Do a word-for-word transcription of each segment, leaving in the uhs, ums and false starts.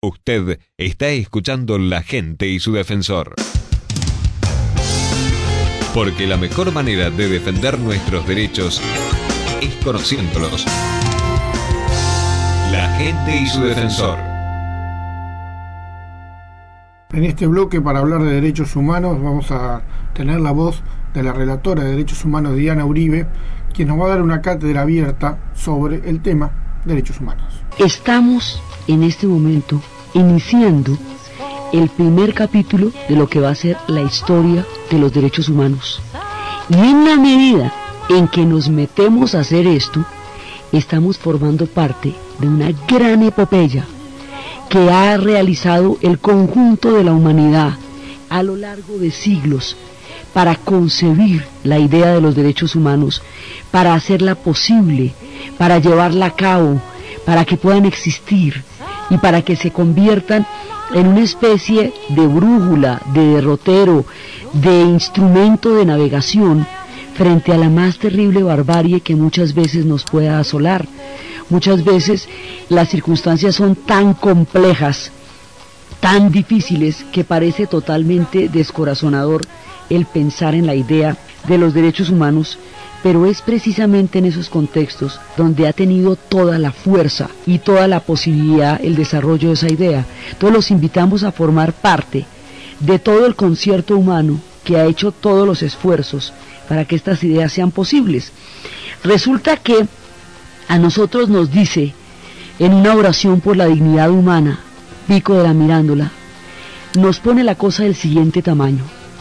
Usted está escuchando La Gente y su Defensor. Porque la mejor manera de defender nuestros derechos es conociéndolos. La Gente y su Defensor. En este bloque, para hablar de derechos humanos, vamos a tener la voz de la relatora de derechos humanos, Diana Uribe, quien nos va a dar una cátedra abierta sobre el tema derechos humanos. Estamos en este momento iniciando el primer capítulo de lo que va a ser la historia de los derechos humanos. Y en la medida en que nos metemos a hacer esto, estamos formando parte de una gran epopeya que ha realizado el conjunto de la humanidad a lo largo de siglos para concebir la idea de los derechos humanos, para hacerla posible, para llevarla a cabo, para que puedan existir y para que se conviertan en una especie de brújula, de derrotero, de instrumento de navegación frente a la más terrible barbarie que muchas veces nos pueda asolar. Muchas veces las circunstancias son tan complejas, tan difíciles, que parece totalmente descorazonador el pensar en la idea de los derechos humanos, pero es precisamente en esos contextos donde ha tenido toda la fuerza y toda la posibilidad el desarrollo de esa idea. Entonces los invitamos a formar parte de todo el concierto humano que ha hecho todos los esfuerzos para que estas ideas sean posibles. Resulta que a nosotros nos dice en una oración por la dignidad humana, Pico de la Mirándola, nos pone la cosa del siguiente tamaño.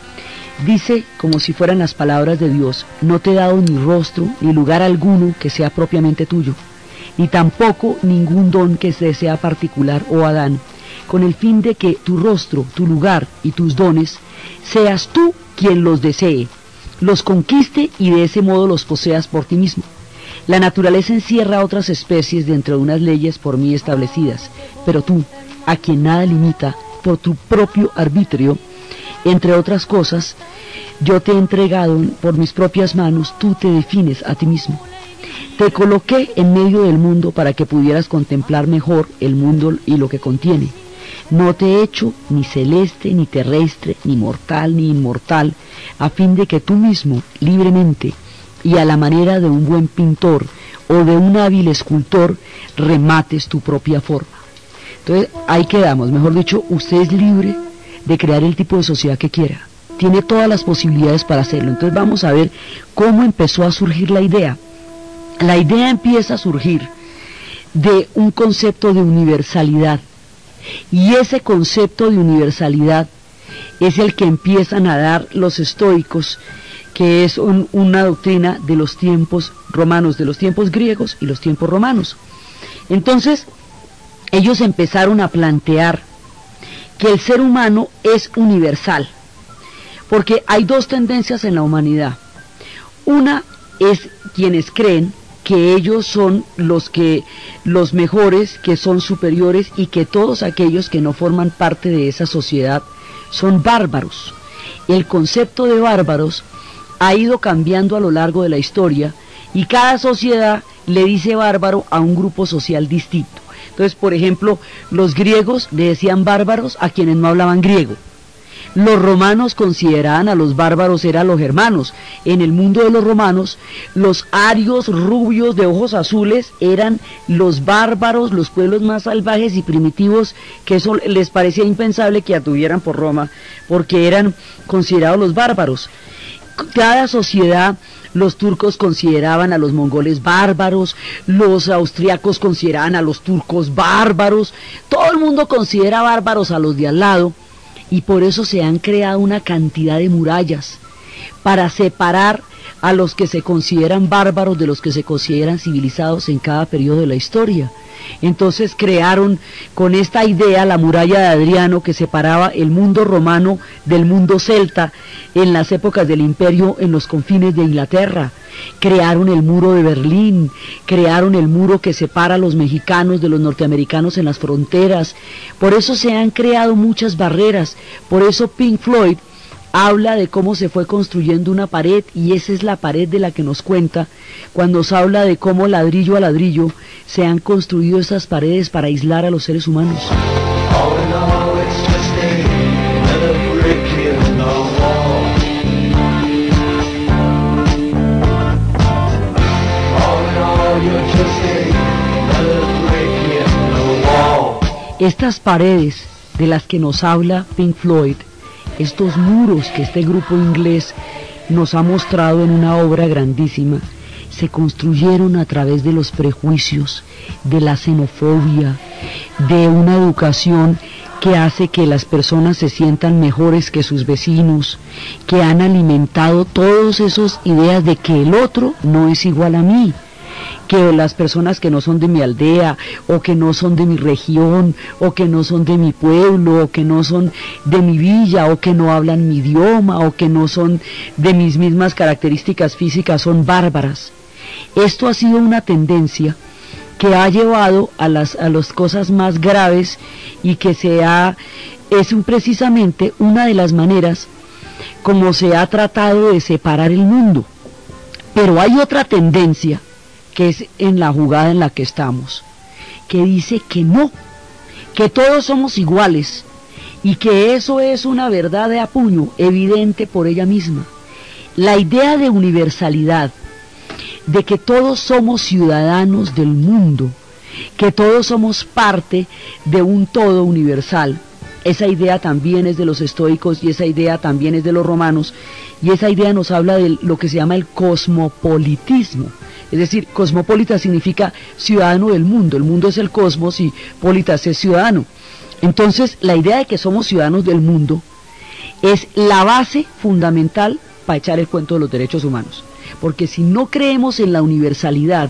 Dice, como si fueran las palabras de Dios: no te he dado ni rostro ni lugar alguno que sea propiamente tuyo, ni tampoco ningún don que se sea particular, oh Adán, con el fin de que tu rostro, tu lugar y tus dones seas tú quien los desee, los conquiste y de ese modo los poseas por ti mismo. La naturaleza encierra a otras especies dentro de unas leyes por mí establecidas, pero tú, a quien nada limita, por tu propio arbitrio, entre otras cosas, yo te he entregado por mis propias manos, tú te defines a ti mismo. Te coloqué en medio del mundo para que pudieras contemplar mejor el mundo y lo que contiene. No te he hecho ni celeste, ni terrestre, ni mortal, ni inmortal, a fin de que tú mismo, libremente, y a la manera de un buen pintor o de un hábil escultor, remates tu propia forma. Entonces, ahí quedamos. Mejor dicho, usted es libre de crear el tipo de sociedad que quiera. Tiene todas las posibilidades para hacerlo. Entonces vamos a ver cómo empezó a surgir la idea. La idea empieza a surgir de un concepto de universalidad. Y ese concepto de universalidad es el que empiezan a dar los estoicos, que es un, una doctrina de los tiempos romanos, de los tiempos griegos y los tiempos romanos. Entonces, ellos empezaron a plantear que el ser humano es universal, porque hay dos tendencias en la humanidad. Una es quienes creen que ellos son los que los mejores, que son superiores, y que todos aquellos que no forman parte de esa sociedad son bárbaros. El concepto de bárbaros ha ido cambiando a lo largo de la historia, y cada sociedad le dice bárbaro a un grupo social distinto. Entonces, por ejemplo, los griegos le decían bárbaros a quienes no hablaban griego. Los romanos consideraban a los bárbaros eran los germanos. En el mundo de los romanos, los arios rubios de ojos azules eran los bárbaros, los pueblos más salvajes y primitivos, que eso les parecía impensable que atuvieran por Roma, porque eran considerados los bárbaros. Cada sociedad, los turcos consideraban a los mongoles bárbaros, los austriacos consideraban a los turcos bárbaros, todo el mundo considera bárbaros a los de al lado, y por eso se han creado una cantidad de murallas para separar a los que se consideran bárbaros de los que se consideran civilizados en cada periodo de la historia. Entonces crearon con esta idea la muralla de Adriano, que separaba el mundo romano del mundo celta en las épocas del imperio en los confines de Inglaterra. Crearon el muro de Berlín, crearon el muro que separa a los mexicanos de los norteamericanos en las fronteras. Por eso se han creado muchas barreras. Por eso Pink Floyd habla de cómo se fue construyendo una pared, y esa es la pared de la que nos cuenta cuando nos habla de cómo ladrillo a ladrillo se han construido esas paredes para aislar a los seres humanos. All in all, it's just another brick in the wall. All in all, you're just another brick in the wall. Estas paredes de las que nos habla Pink Floyd, estos muros que este grupo inglés nos ha mostrado en una obra grandísima, se construyeron a través de los prejuicios, de la xenofobia, de una educación que hace que las personas se sientan mejores que sus vecinos, que han alimentado todas esas ideas de que el otro no es igual a mí, que las personas que no son de mi aldea, o que no son de mi región, o que no son de mi pueblo, o que no son de mi villa, o que no hablan mi idioma, o que no son de mis mismas características físicas, son bárbaras. Esto ha sido una tendencia que ha llevado a las a las cosas más graves y que se ha, es un, precisamente una de las maneras como se ha tratado de separar el mundo. Pero hay otra tendencia que es en la jugada en la que estamos, que dice que no, que todos somos iguales y que eso es una verdad de a puño, evidente por ella misma. La idea de universalidad, de que todos somos ciudadanos del mundo, que todos somos parte de un todo universal, esa idea también es de los estoicos y esa idea también es de los romanos, y esa idea nos habla de lo que se llama el cosmopolitismo. Es decir, cosmopolita significa ciudadano del mundo, el mundo es el cosmos y politas es ciudadano. Entonces, la idea de que somos ciudadanos del mundo es la base fundamental para echar el cuento de los derechos humanos. Porque si no creemos en la universalidad,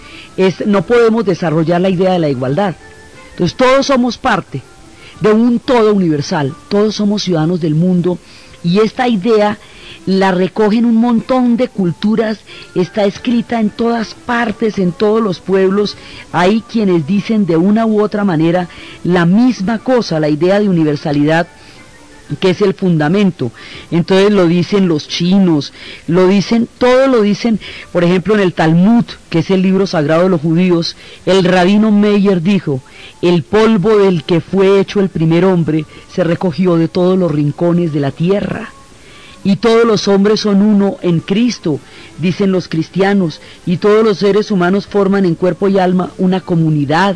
es, no podemos desarrollar la idea de la igualdad. Entonces, todos somos parte de un todo universal, todos somos ciudadanos del mundo, y esta idea la recogen un montón de culturas, está escrita en todas partes, en todos los pueblos. Hay quienes dicen de una u otra manera la misma cosa, la idea de universalidad, que es el fundamento. Entonces lo dicen los chinos, lo dicen, todo lo dicen, por ejemplo en el Talmud, que es el libro sagrado de los judíos, el rabino Meyer dijo: el polvo del que fue hecho el primer hombre se recogió de todos los rincones de la tierra. Y todos los hombres son uno en Cristo, dicen los cristianos, y todos los seres humanos forman en cuerpo y alma una comunidad.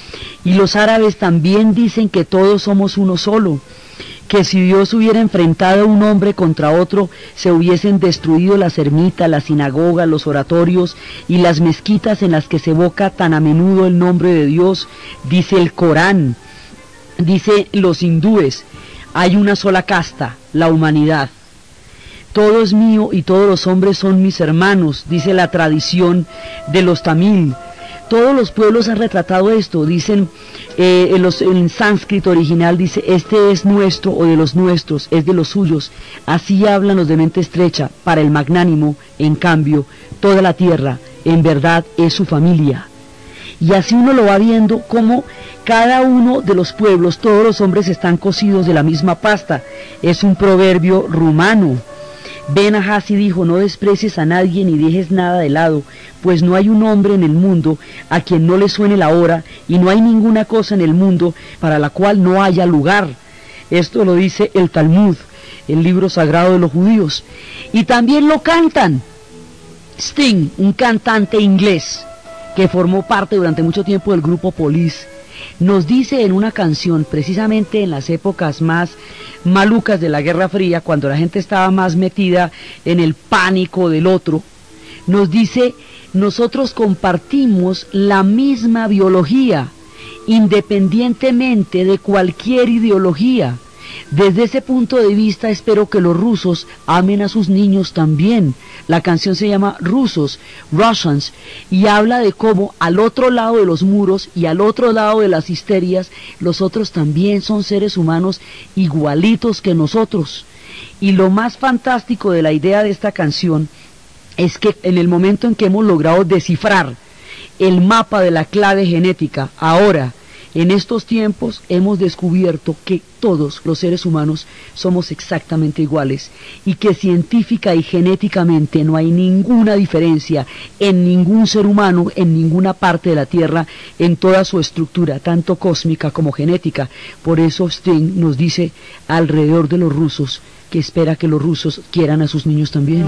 Y los árabes también dicen que todos somos uno solo, que si Dios hubiera enfrentado a un hombre contra otro, se hubiesen destruido las ermitas, las sinagogas, los oratorios y las mezquitas en las que se evoca tan a menudo el nombre de Dios, dice el Corán, dice los hindúes, hay una sola casta, la humanidad. Todo es mío y todos los hombres son mis hermanos, dice la tradición de los tamil. Todos los pueblos han retratado esto, dicen, eh, en, los, en sánscrito original dice, este es nuestro o de los nuestros, es de los suyos. Así hablan los de mente estrecha, para el magnánimo, en cambio, toda la tierra, en verdad, es su familia. Y así uno lo va viendo como cada uno de los pueblos, todos los hombres están cocidos de la misma pasta. Es un proverbio rumano. Ben Ahasi dijo, no desprecies a nadie ni dejes nada de lado, pues no hay un hombre en el mundo a quien no le suene la hora, y no hay ninguna cosa en el mundo para la cual no haya lugar. Esto lo dice el Talmud, el libro sagrado de los judíos. Y también lo cantan. Sting, un cantante inglés que formó parte durante mucho tiempo del grupo Police, nos dice en una canción, precisamente en las épocas más malucas de la Guerra Fría, cuando la gente estaba más metida en el pánico del otro, nos dice, nosotros compartimos la misma biología, independientemente de cualquier ideología. Desde ese punto de vista espero que los rusos amen a sus niños también. La canción se llama Rusos, Russians, y habla de cómo al otro lado de los muros y al otro lado de las histerias, los otros también son seres humanos igualitos que nosotros. Y lo más fantástico de la idea de esta canción es que en el momento en que hemos logrado descifrar el mapa de la clave genética, ahora En estos tiempos hemos descubierto que todos los seres humanos somos exactamente iguales y que científica y genéticamente no hay ninguna diferencia en ningún ser humano, en ninguna parte de la Tierra, en toda su estructura, tanto cósmica como genética. Por eso Sting nos dice alrededor de los rusos que espera que los rusos quieran a sus niños también.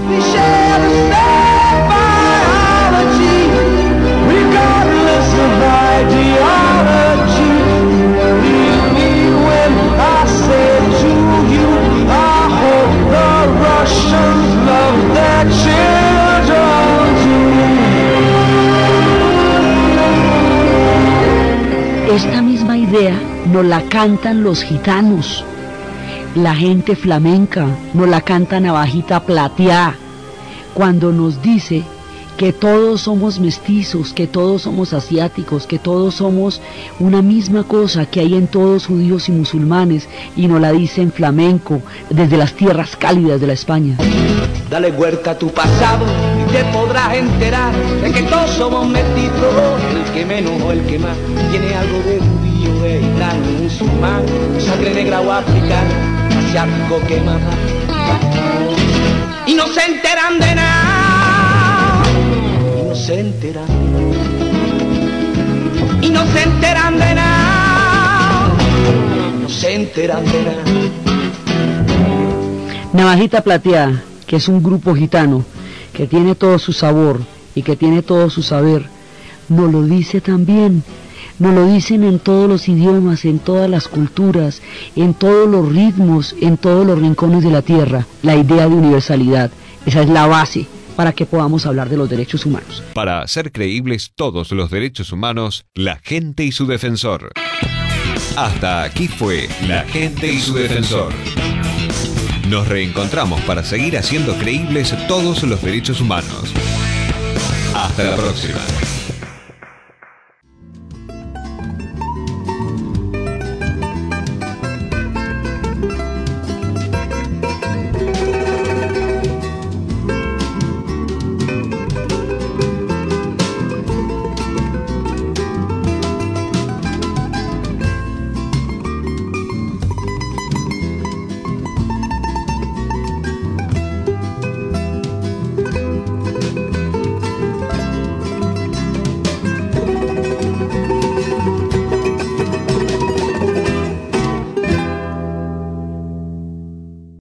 Esta misma idea nos la cantan los gitanos, la gente flamenca, nos la canta Navajita Plateada, cuando nos dice que todos somos mestizos, que todos somos asiáticos, que todos somos una misma cosa que hay en todos judíos y musulmanes, y nos la dice en flamenco desde las tierras cálidas de la España. Dale vuelta a tu pasado y te podrás enterar de que todos somos mestizos, el que menos o el que más tiene algo de judío, de gitano, musulmán, sangre negra o africana, asiático que más da. Y no se enteran de nada, y no se enteran, y no se enteran de nada, no se enteran de nada. Navajita Plateada, que es un grupo gitano que tiene todo su sabor y que tiene todo su saber, nos lo dice también, nos lo dicen en todos los idiomas, en todas las culturas, en todos los ritmos, en todos los rincones de la tierra, la idea de universalidad. Esa es la base para que podamos hablar de los derechos humanos. Para hacer creíbles todos los derechos humanos, la gente y su defensor. Hasta aquí fue La gente y su defensor. Nos reencontramos para seguir haciendo creíbles todos los derechos humanos. Hasta la próxima.